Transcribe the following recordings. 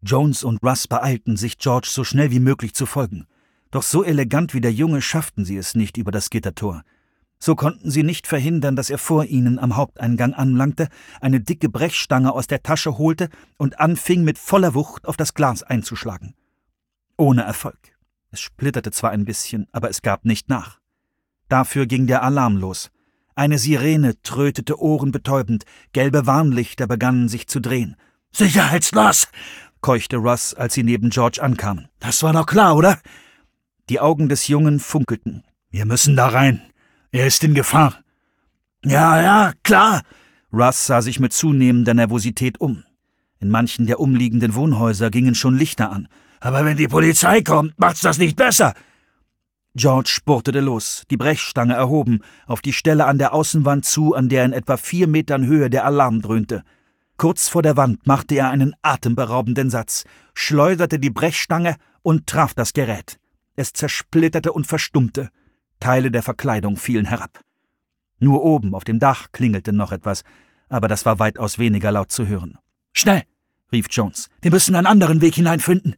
Jones und Russ beeilten sich, George so schnell wie möglich zu folgen. Doch so elegant wie der Junge schafften sie es nicht über das Gittertor. So konnten sie nicht verhindern, dass er vor ihnen am Haupteingang anlangte, eine dicke Brechstange aus der Tasche holte und anfing, mit voller Wucht auf das Glas einzuschlagen. Ohne Erfolg. Es splitterte zwar ein bisschen, aber es gab nicht nach. Dafür ging der Alarm los. Eine Sirene trötete ohrenbetäubend, gelbe Warnlichter begannen sich zu drehen. »Sicherheitsglas«, keuchte Russ, als sie neben George ankamen. »Das war doch klar, oder?« Die Augen des Jungen funkelten. »Wir müssen da rein. Er ist in Gefahr.« »Ja, klar.« Russ sah sich mit zunehmender Nervosität um. In manchen der umliegenden Wohnhäuser gingen schon Lichter an. »Aber wenn die Polizei kommt, macht's das nicht besser.« George spurtete los, die Brechstange erhoben, auf die Stelle an der Außenwand zu, an der in etwa 4 Metern Höhe der Alarm dröhnte. Kurz vor der Wand machte er einen atemberaubenden Satz, schleuderte die Brechstange und traf das Gerät. Es zersplitterte und verstummte. Teile der Verkleidung fielen herab. Nur oben auf dem Dach klingelte noch etwas, aber das war weitaus weniger laut zu hören. »Schnell«, rief Jones, »wir müssen einen anderen Weg hineinfinden.«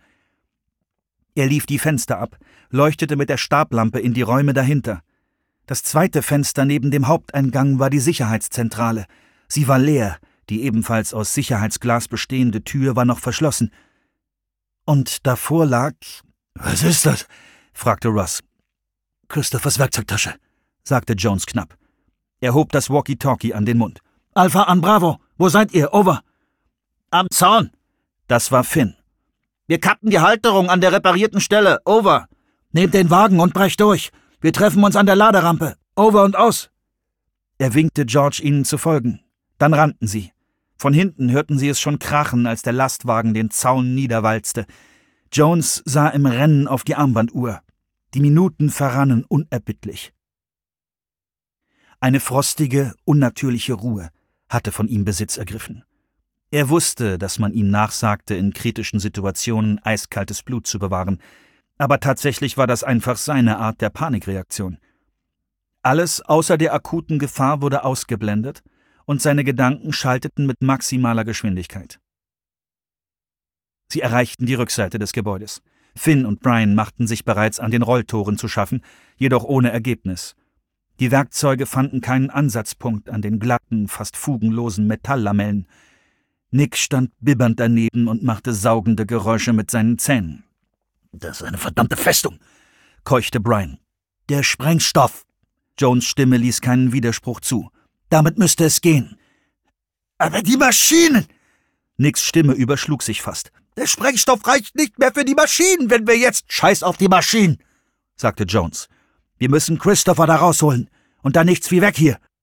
Er lief die Fenster ab, leuchtete mit der Stablampe in die Räume dahinter. Das zweite Fenster neben dem Haupteingang war die Sicherheitszentrale. Sie war leer, die ebenfalls aus Sicherheitsglas bestehende Tür war noch verschlossen. Und davor lag... »Was ist das?« fragte Russ. »Christophers Werkzeugtasche«, sagte Jones knapp. Er hob das Walkie-Talkie an den Mund. »Alpha an Bravo, wo seid ihr? Over.« »Am Zaun.« Das war Finn. »Wir kappen die Halterung an der reparierten Stelle. Over.« »Nehmt den Wagen und brecht durch. Wir treffen uns an der Laderampe. Over und aus.« Er winkte George, ihnen zu folgen. Dann rannten sie. Von hinten hörten sie es schon krachen, als der Lastwagen den Zaun niederwalzte. Jones sah im Rennen auf die Armbanduhr. Die Minuten verrannen unerbittlich. Eine frostige, unnatürliche Ruhe hatte von ihm Besitz ergriffen. Er wusste, dass man ihm nachsagte, in kritischen Situationen eiskaltes Blut zu bewahren, aber tatsächlich war das einfach seine Art der Panikreaktion. Alles außer der akuten Gefahr wurde ausgeblendet und seine Gedanken schalteten mit maximaler Geschwindigkeit. Sie erreichten die Rückseite des Gebäudes. Finn und Brian machten sich bereits an den Rolltoren zu schaffen, jedoch ohne Ergebnis. Die Werkzeuge fanden keinen Ansatzpunkt an den glatten, fast fugenlosen Metalllamellen. Nick stand bibbernd daneben und machte saugende Geräusche mit seinen Zähnen. »Das ist eine verdammte Festung«, keuchte Brian. »Der Sprengstoff!« Jones' Stimme ließ keinen Widerspruch zu. »Damit müsste es gehen.« »Aber die Maschinen!« Nicks Stimme überschlug sich fast. »Der Sprengstoff reicht nicht mehr für die Maschinen, wenn wir jetzt...« »Scheiß auf die Maschinen«, sagte Jones. »Wir müssen Christopher da rausholen. Und dann nichts wie weg hier.